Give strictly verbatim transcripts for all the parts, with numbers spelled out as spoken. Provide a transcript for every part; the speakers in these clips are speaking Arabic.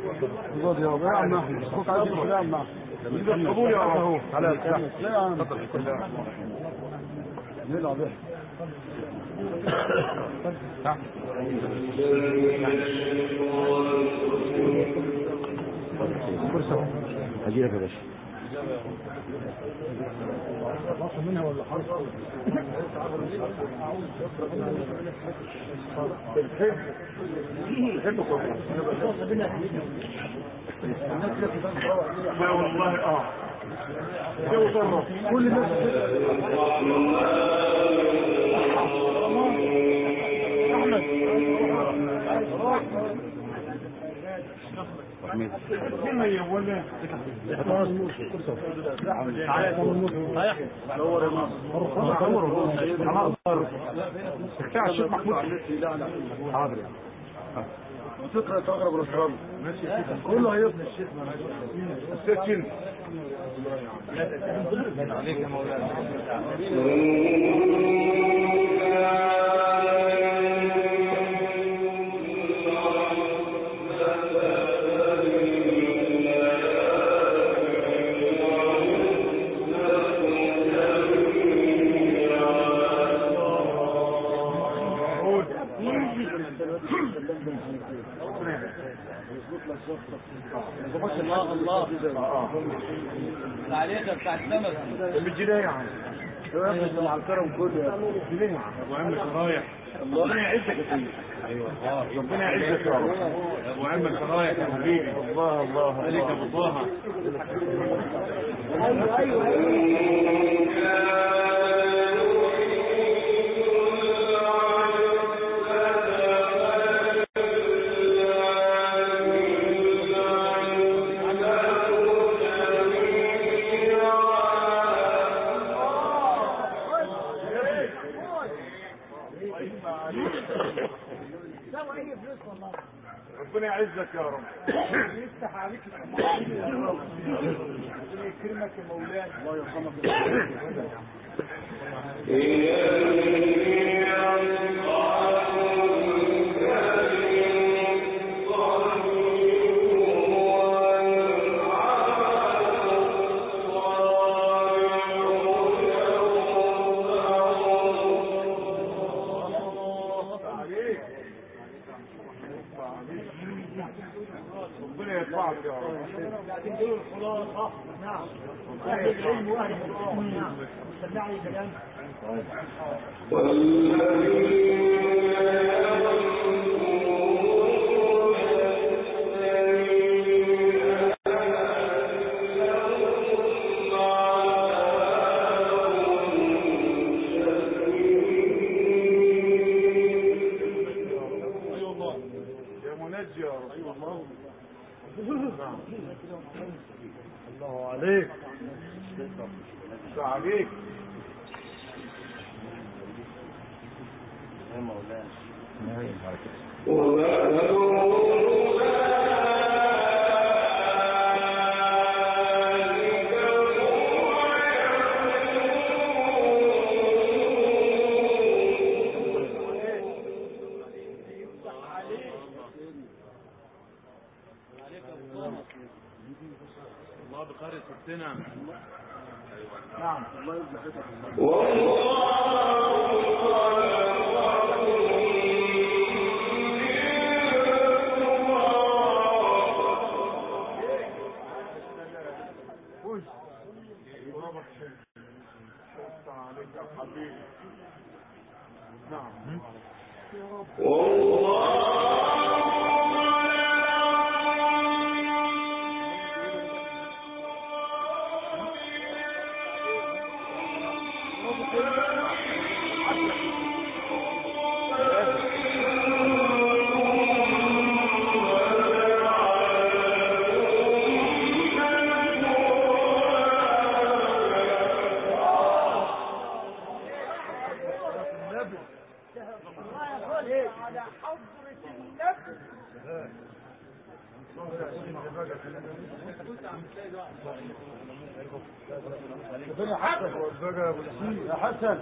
خد يا ابو عم احمد، اخوك عايز يا عم احمد قبول يا اهو على لا يا عم اتفضل نلعب ايه فرصه هجيلك يا باشا باخد منها ولا حرف بتحب بتحب ما والله اه جو طرف كل الناس احمد احمد كلمه يا ولا صحيح دور يا مصر بتاع الشيخ محمود حاضر فكرة تغرب الاسرار كله هيبني الشيخ السكين عليك يا مولانا الله الله عليك بتاع السمك بالجنيه يعني على الكرم كله بالجنيه ابو عم رايح ربنا يعزك يا سيدي ايوه ربنا يعزك يا ابو عم رايح يا حبيبي الله الله عليك يا ابو طه ايوه ايوه ربنا يعزك يا رب يفتح عليك يا رب ربنا يكرمك يا مولانا الله يرحمك ربنا يرفعك يا رب لكن دول الخلاصه نعم اهل العلم واهل القران نعم سمعني كلام الله عليك عليك يا مولانا الله بخير ستنا نعم الله يبارك نعم والله على حضرة النبي يا حسن يا حسن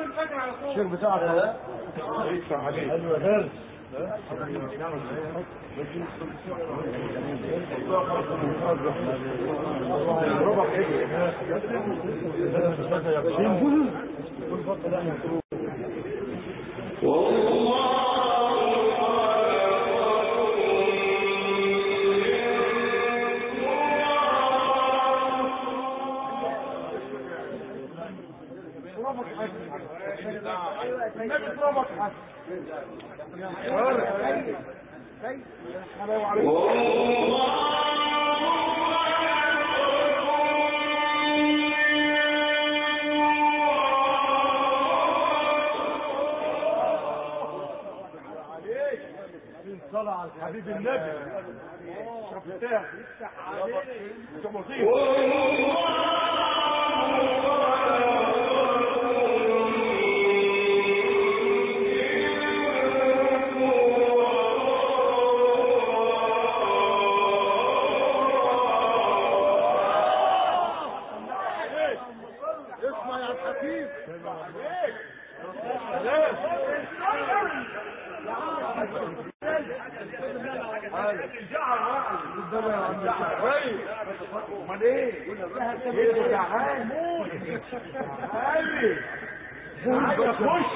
الشيخ بتاعك ايوه صلى على حبيب النبي شفتها اسمع يا حبيب امال ايه ايه جعان قلبي عايز اخش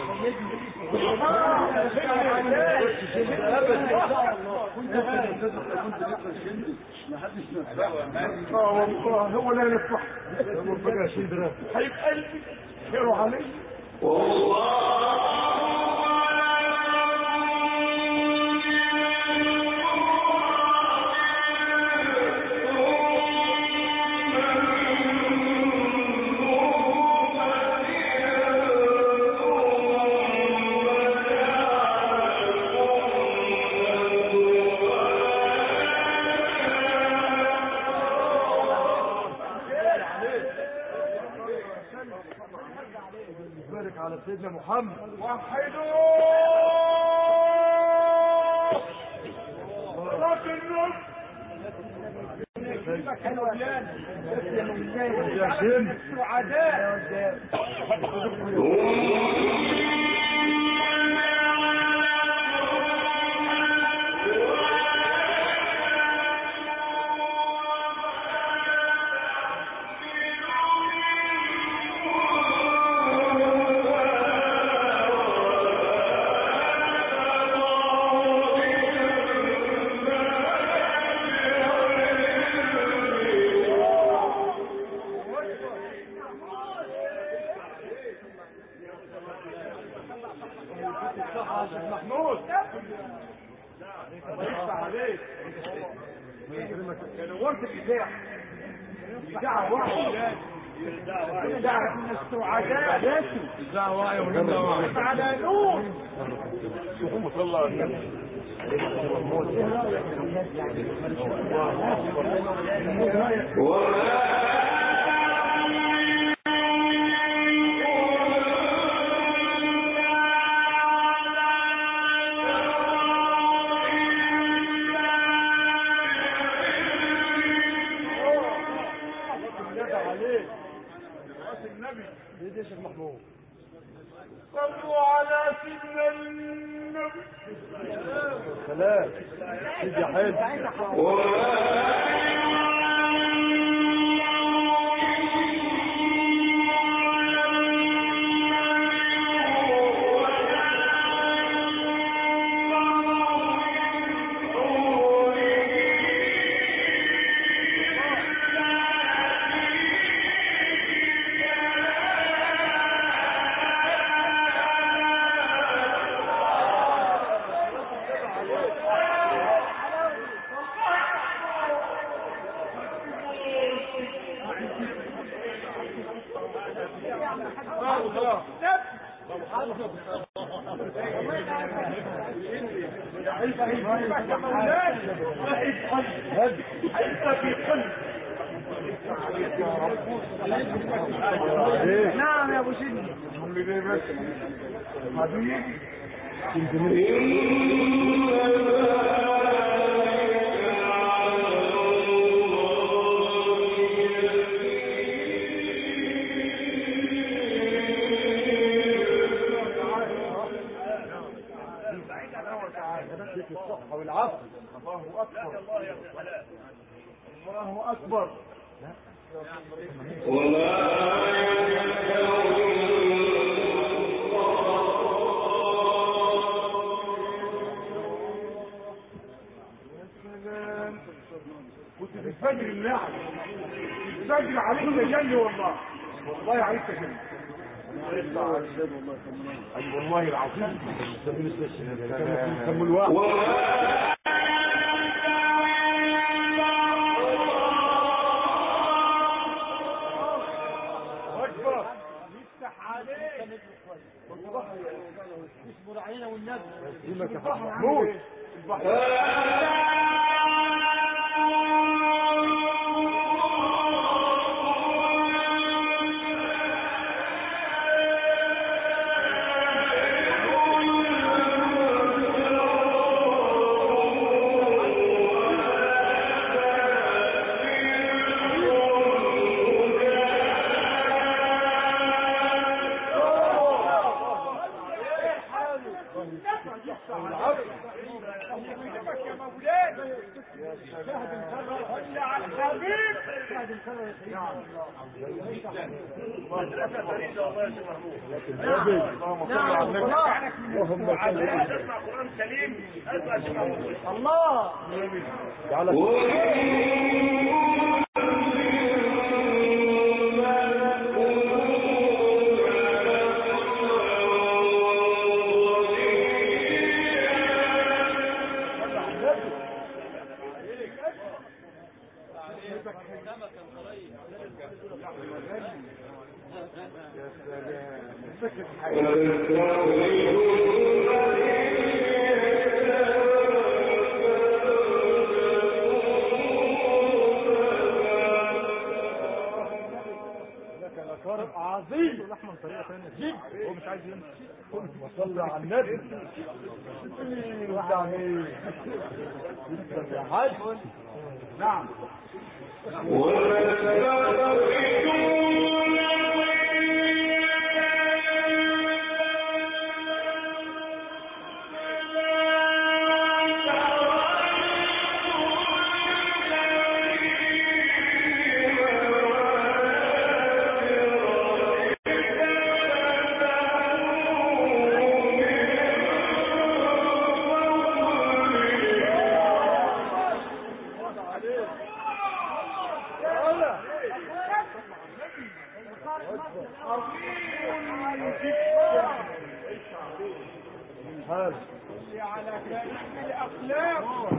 اه والله هو لا يفرح هو بقى شيء ده حبيب قلبي خيره علي والله على سيدنا محمد وحدوا صلاة النص يا جن سعداء محمود عليك نورت الإذاعة إذاعة واحدة إذاعة من السعداء إذاعة واحدة على نور اللهم صل على النبي صلوا على سيدنا النبي سلام سيدي حلو نعم يا ابو سيدي حبيبي الصحة والعافية الله يا ابن الحلال. الله اكبر. كنت بتفجر اللعب بتفجر عليك تجلي والله والله عليك تجلي والله العظيم كم الواحد اكبر يفتح عليك اصبر علينا والنبي محمود الله عظيم لحمه طريقه ثانيه جيب هو مش عايز يمشي وصلى على النبي يعني يا حاج نعم على كريم الاخلاق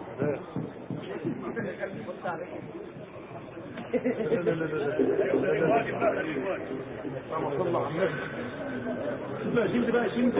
لا لا لا لا اللهم صل على النبي بقى شمت بقى شمت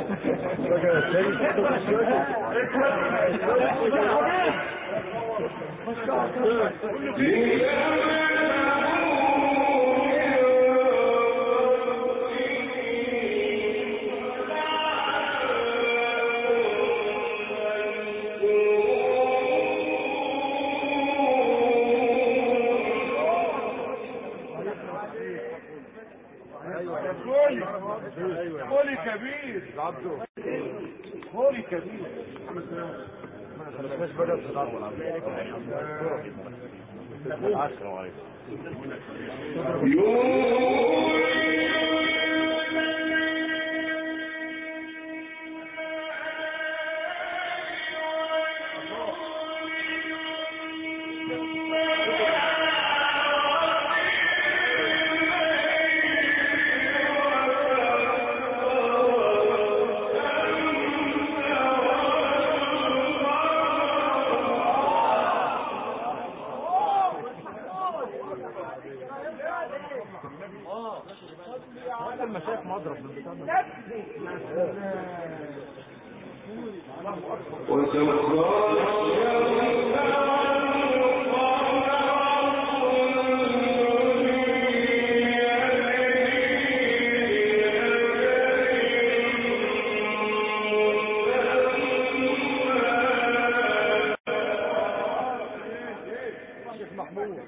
قولي كبير عبده قولي كبير ما خلصناش بقى في الارض العشرة المشايخ مضرب من بتاعنا شيخ محمود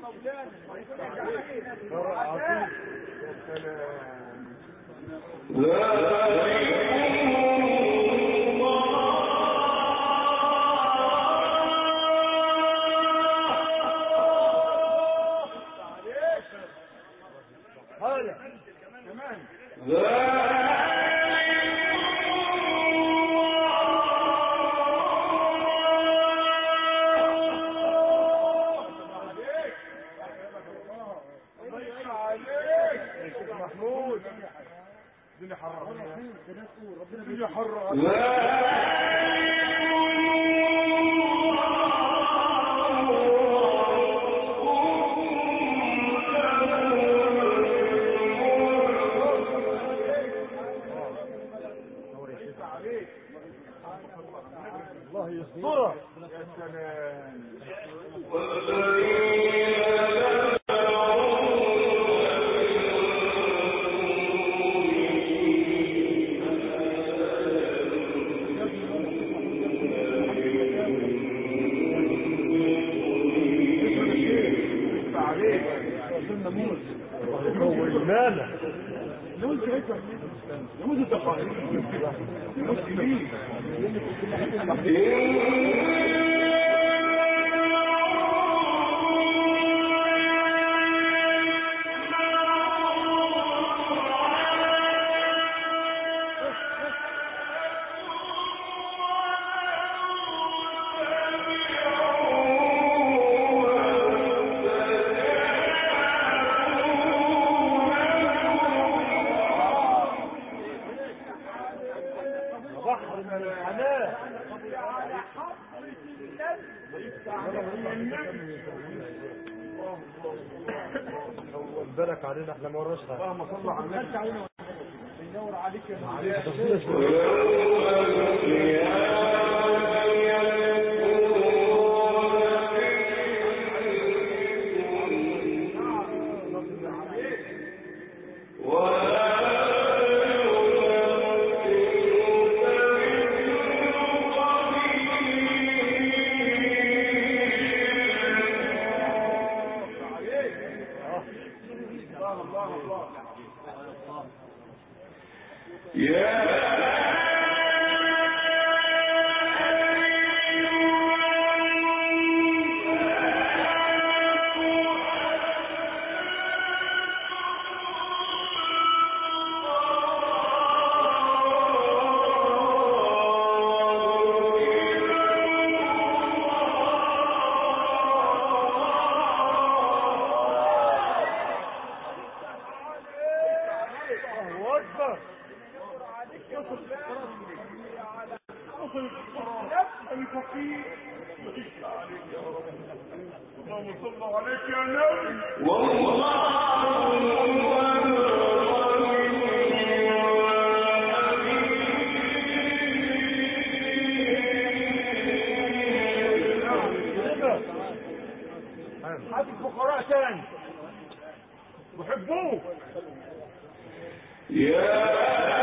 الله يسترك يا سلام. بالك علينا احنا ما ورناش حاجه. اللهم صل على النبي. ينور عليك يا معلم. هات الفقراء تاني بحبوه. يا